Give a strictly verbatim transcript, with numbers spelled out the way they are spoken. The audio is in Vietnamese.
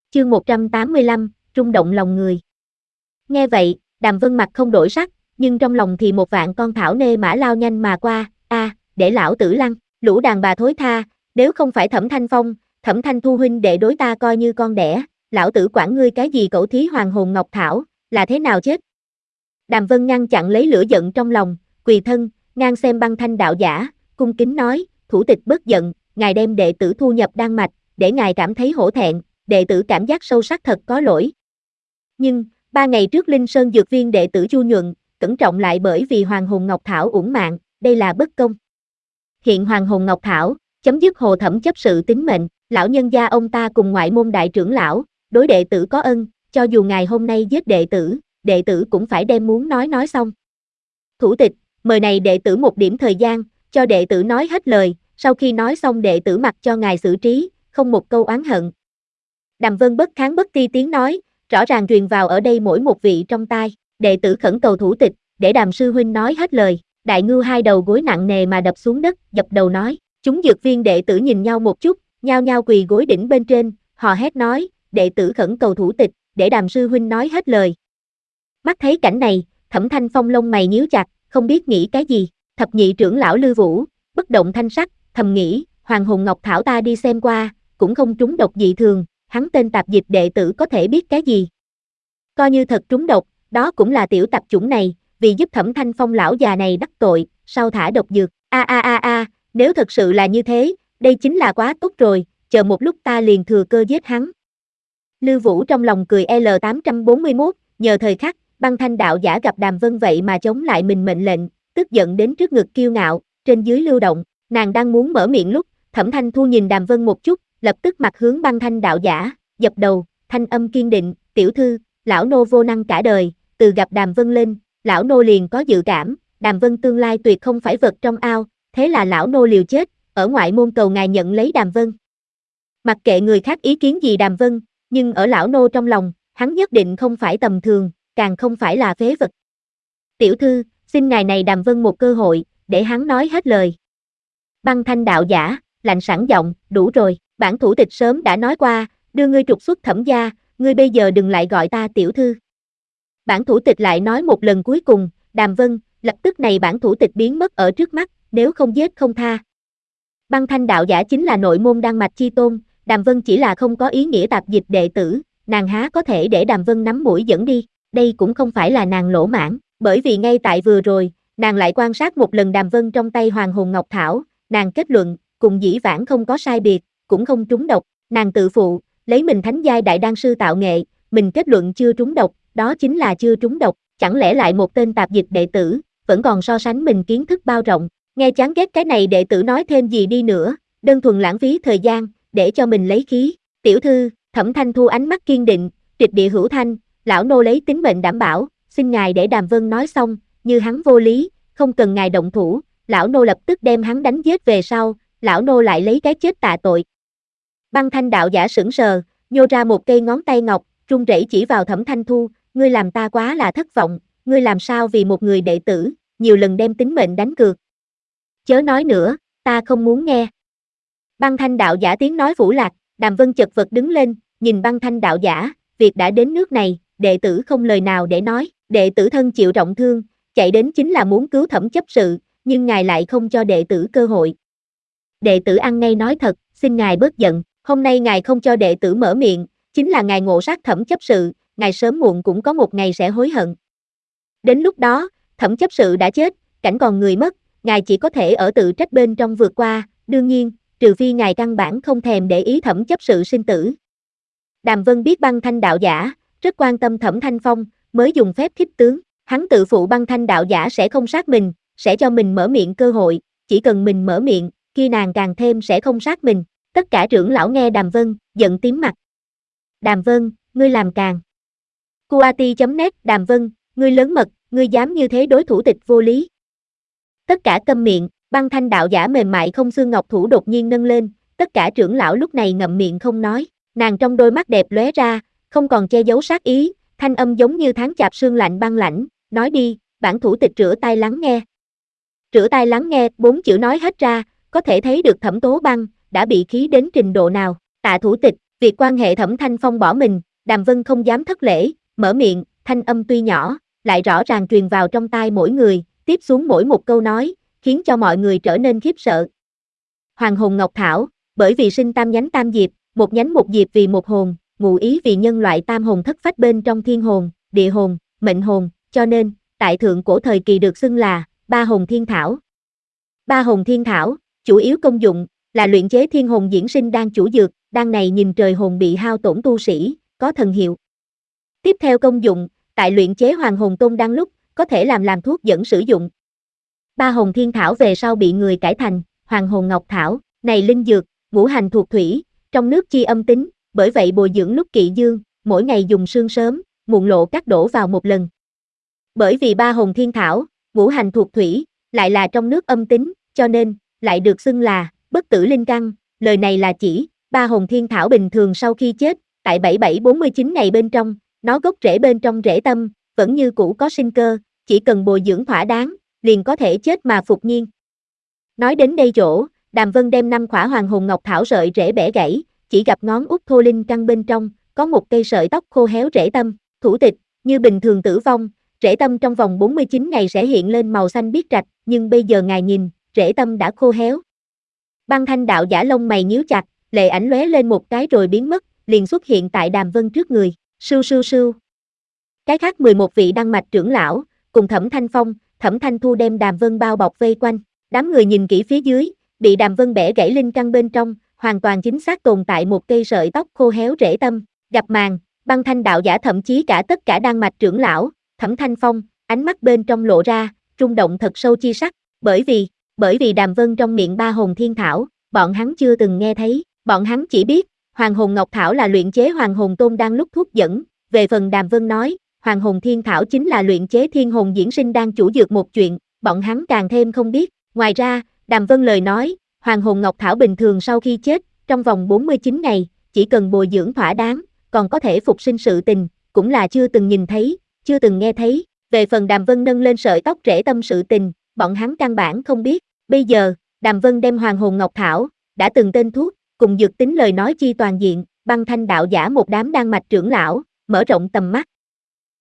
Chương một trăm tám mươi lăm, rung động lòng người. Nghe vậy, Đàm Vân mặt không đổi sắc, nhưng trong lòng thì một vạn con thảo nê mã lao nhanh mà qua, a, à, để lão tử lăn, lũ đàn bà thối tha, nếu không phải Thẩm Thanh Phong, Thẩm Thanh Thu huynh đệ đối ta coi như con đẻ, lão tử quản ngươi cái gì cẩu thí hoàng hồn ngọc thảo, là thế nào chết. Đàm Vân ngăn chặn lấy lửa giận trong lòng, quỳ thân, ngang xem Băng Thanh đạo giả, cung kính nói, thủ tịch bất giận, ngài đem đệ tử thu nhập đan mạch, để ngài cảm thấy hổ thẹn, đệ tử cảm giác sâu sắc thật có lỗi. Nhưng, ba ngày trước Linh Sơn Dược Viên đệ tử Chu Nhuận, cẩn trọng lại bởi vì Hoàng Hồn Ngọc Thảo uổng mạng, đây là bất công. Hiện Hoàng Hồn Ngọc Thảo, chấm dứt Hồ Thẩm chấp sự tính mệnh, lão nhân gia ông ta cùng ngoại môn đại trưởng lão, đối đệ tử có ân, cho dù ngài hôm nay giết đệ tử, đệ tử cũng phải đem muốn nói nói xong. Thủ tịch, mời này đệ tử một điểm thời gian, cho đệ tử nói hết lời, sau khi nói xong đệ tử mặc cho ngài xử trí, không một câu oán hận. Đàm Vân bất kháng bất ti tiếng nói, rõ ràng truyền vào ở đây mỗi một vị trong tai, đệ tử khẩn cầu thủ tịch, để Đàm sư huynh nói hết lời. Đại Ngưu hai đầu gối nặng nề mà đập xuống đất, dập đầu nói, chúng dược viên đệ tử nhìn nhau một chút, nhao nhao quỳ gối đỉnh bên trên, hò hét nói, đệ tử khẩn cầu thủ tịch, để Đàm sư huynh nói hết lời. Mắt thấy cảnh này, Thẩm Thanh Phong lông mày nhíu chặt, không biết nghĩ cái gì, thập nhị trưởng lão Lư Vũ, bất động thanh sắc, thầm nghĩ, Hoàng Hồn Ngọc Thảo ta đi xem qua, cũng không trúng độc dị thường, hắn tên tạp dịch đệ tử có thể biết cái gì. Coi như thật trúng độc, đó cũng là tiểu tạp chủng này, vì giúp Thẩm Thanh Phong lão già này đắc tội, sau thả độc dược, a a a a, nếu thật sự là như thế, đây chính là quá tốt rồi, chờ một lúc ta liền thừa cơ giết hắn. Lư Vũ trong lòng cười L tám trăm bốn mươi mốt, nhờ thời khắc, Băng Thanh đạo giả gặp Đàm Vân vậy mà chống lại mình mệnh lệnh, tức giận đến trước ngực kiêu ngạo, trên dưới lưu động, nàng đang muốn mở miệng lúc, Thẩm Thanh Thu nhìn Đàm Vân một chút, lập tức mặt hướng Băng Thanh đạo giả, dập đầu, thanh âm kiên định, tiểu thư, lão nô vô năng cả đời, từ gặp Đàm Vân lên, lão nô liền có dự cảm, Đàm Vân tương lai tuyệt không phải vật trong ao, thế là lão nô liều chết, ở ngoại môn cầu ngài nhận lấy Đàm Vân. Mặc kệ người khác ý kiến gì Đàm Vân, nhưng ở lão nô trong lòng, hắn nhất định không phải tầm thường, càng không phải là phế vật. Tiểu thư, xin ngài này Đàm Vân một cơ hội, để hắn nói hết lời. Băng Thanh đạo giả, lạnh sẵn giọng, đủ rồi, bản thủ tịch sớm đã nói qua, đưa ngươi trục xuất Thẩm gia, ngươi bây giờ đừng lại gọi ta tiểu thư. Bản thủ tịch lại nói một lần cuối cùng, Đàm Vân, lập tức này bản thủ tịch biến mất ở trước mắt, nếu không giết không tha. Băng Thanh đạo giả chính là nội môn đan mạch chi tôn, Đàm Vân chỉ là không có ý nghĩa tạp dịch đệ tử, nàng há có thể để Đàm Vân nắm mũi dẫn đi, đây cũng không phải là nàng lỗ mãn, bởi vì ngay tại vừa rồi, nàng lại quan sát một lần Đàm Vân trong tay Hoàng Hồn Ngọc Thảo, nàng kết luận, cùng dĩ vãng không có sai biệt, cũng không trúng độc, nàng tự phụ, lấy mình thánh giai đại đan sư tạo nghệ, mình kết luận chưa trúng độc, đó chính là chưa trúng độc, chẳng lẽ lại một tên tạp dịch đệ tử, vẫn còn so sánh mình kiến thức bao rộng, nghe chán ghét cái này đệ tử nói thêm gì đi nữa, đơn thuần lãng phí thời gian, để cho mình lấy khí, tiểu thư, Thẩm Thanh Thu ánh mắt kiên định, trịch địa hữu thanh, lão nô lấy tính mệnh đảm bảo, xin ngài để Đàm Vân nói xong, như hắn vô lý, không cần ngài động thủ, lão nô lập tức đem hắn đánh giết về sau, lão nô lại lấy cái chết tạ tội. Băng Thanh đạo giả sững sờ, nhô ra một cây ngón tay ngọc, run rẩy chỉ vào Thẩm Thanh Thu, ngươi làm ta quá là thất vọng, ngươi làm sao vì một người đệ tử, nhiều lần đem tính mệnh đánh cược. Chớ nói nữa, ta không muốn nghe. Băng Thanh đạo giả tiếng nói phủ lạc, Đàm Vân chật vật đứng lên, nhìn Băng Thanh đạo giả, việc đã đến nước này, đệ tử không lời nào để nói, đệ tử thân chịu trọng thương, chạy đến chính là muốn cứu Thẩm chấp sự, nhưng ngài lại không cho đệ tử cơ hội. Đệ tử ăn ngay nói thật, xin ngài bớt giận, hôm nay ngài không cho đệ tử mở miệng, chính là ngài ngộ sát Thẩm chấp sự, ngài sớm muộn cũng có một ngày sẽ hối hận. Đến lúc đó, Thẩm chấp sự đã chết, cảnh còn người mất, ngài chỉ có thể ở tự trách bên trong vượt qua, đương nhiên, trừ phi ngài căn bản không thèm để ý Thẩm chấp sự sinh tử. Đàm Vân biết Băng Thanh đạo giả, rất quan tâm Thẩm Thanh Phong, mới dùng phép khích tướng, hắn tự phụ Băng Thanh đạo giả sẽ không sát mình, sẽ cho mình mở miệng cơ hội, chỉ cần mình mở miệng, kia nàng càng thêm sẽ không sát mình. Tất cả trưởng lão nghe Đàm Vân, giận tím mặt. Đàm Vân, ngươi làm càng. Kuati chấm net Đàm Vân, ngươi lớn mật, ngươi dám như thế đối thủ tịch vô lý. Tất cả câm miệng, Băng Thanh đạo giả mềm mại không xương ngọc thủ đột nhiên nâng lên, tất cả trưởng lão lúc này ngậm miệng không nói, nàng trong đôi mắt đẹp lóe ra, không còn che giấu sát ý, thanh âm giống như tháng chạp sương lạnh băng lãnh, nói đi, bản thủ tịch rửa tay lắng nghe. Rửa tay lắng nghe, bốn chữ nói hết ra, có thể thấy được Thẩm Tố Băng đã bị khí đến trình độ nào. Tạ thủ tịch, Việc quan hệ Thẩm Thanh Phong bỏ mình, Đàm Vân không dám thất lễ, mở miệng, thanh âm tuy nhỏ, lại rõ ràng truyền vào trong tai mỗi người, tiếp xuống mỗi một câu nói, khiến cho mọi người trở nên khiếp sợ. Hoàng hồn Ngọc Thảo, bởi vì sinh tam nhánh tam diệp, một nhánh một diệp vì một hồn, ngụ ý vì nhân loại tam hồn thất phách bên trong thiên hồn, địa hồn, mệnh hồn, cho nên, tại thượng cổ thời kỳ được xưng là ba hồn thiên thảo. Ba hồn thiên thảo, chủ yếu công dụng là luyện chế thiên hồn diễn sinh đan chủ dược, đan này nhìn trời hồn bị hao tổn tu sĩ, có thần hiệu. Tiếp theo công dụng, tại luyện chế hoàng hồn tôn đan lúc, có thể làm làm thuốc dẫn sử dụng. Ba hồn thiên thảo về sau bị người cải thành hoàng hồn ngọc thảo, này linh dược, ngũ hành thuộc thủy, trong nước chi âm tính, bởi vậy bồi dưỡng lúc kỵ dương, mỗi ngày dùng sương sớm, muộn lộ cắt đổ vào một lần. Bởi vì ba hồn thiên thảo, ngũ hành thuộc thủy, lại là trong nước âm tính, cho nên, lại được xưng là bất tử linh căn, lời này là chỉ, ba hồn thiên thảo bình thường sau khi chết, tại bảy bảy bốn mươi chín ngày bên trong, nó gốc rễ bên trong rễ tâm, vẫn như cũ có sinh cơ, chỉ cần bồi dưỡng thỏa đáng, liền có thể chết mà phục nhiên. Nói đến đây chỗ, Đàm Vân đem năm khỏa hoàng hồn ngọc thảo sợi rễ bẻ gãy, chỉ gặp ngón út thô linh căn bên trong, có một cây sợi tóc khô héo rễ tâm, thủ tịch, như bình thường tử vong, rễ tâm trong vòng bốn mươi chín ngày sẽ hiện lên màu xanh biếc rạch, nhưng bây giờ ngài nhìn, rễ tâm đã khô héo. Băng Thanh đạo giả lông mày nhíu chặt, lệ ảnh lóe lên một cái rồi biến mất, liền xuất hiện tại Đàm Vân trước người, sưu sưu sưu. Cái khác mười một vị đăng mạch trưởng lão, cùng Thẩm Thanh Phong, Thẩm Thanh Thu đem Đàm Vân bao bọc vây quanh, đám người nhìn kỹ phía dưới, bị Đàm Vân bẻ gãy linh căn bên trong, hoàn toàn chính xác tồn tại một cây sợi tóc khô héo rễ tâm, gặp màn, Băng Thanh đạo giả thậm chí cả tất cả đăng mạch trưởng lão, Thẩm Thanh Phong, ánh mắt bên trong lộ ra, rung động thật sâu chi sắc, bởi vì, bởi vì Đàm Vân trong miệng ba hồn thiên thảo, bọn hắn chưa từng nghe thấy, bọn hắn chỉ biết, hoàng hồn ngọc thảo là luyện chế hoàng hồn tôn đan lúc thuốc dẫn, về phần Đàm Vân nói, hoàng hồn thiên thảo chính là luyện chế thiên hồn diễn sinh đan chủ dược một chuyện, bọn hắn càng thêm không biết, ngoài ra, Đàm Vân lời nói, hoàng hồn ngọc thảo bình thường sau khi chết, trong vòng bốn mươi chín ngày, chỉ cần bồi dưỡng thỏa đáng, còn có thể phục sinh sự tình, cũng là chưa từng nhìn thấy, chưa từng nghe thấy, về phần Đàm Vân nâng lên sợi tóc rễ tâm sự tình, bọn hắn căn bản không biết, bây giờ, Đàm Vân đem hoàng hồn ngọc thảo, đã từng tên thuốc, cùng dược tính lời nói chi toàn diện, Băng Thanh đạo giả một đám đan mạch trưởng lão, mở rộng tầm mắt,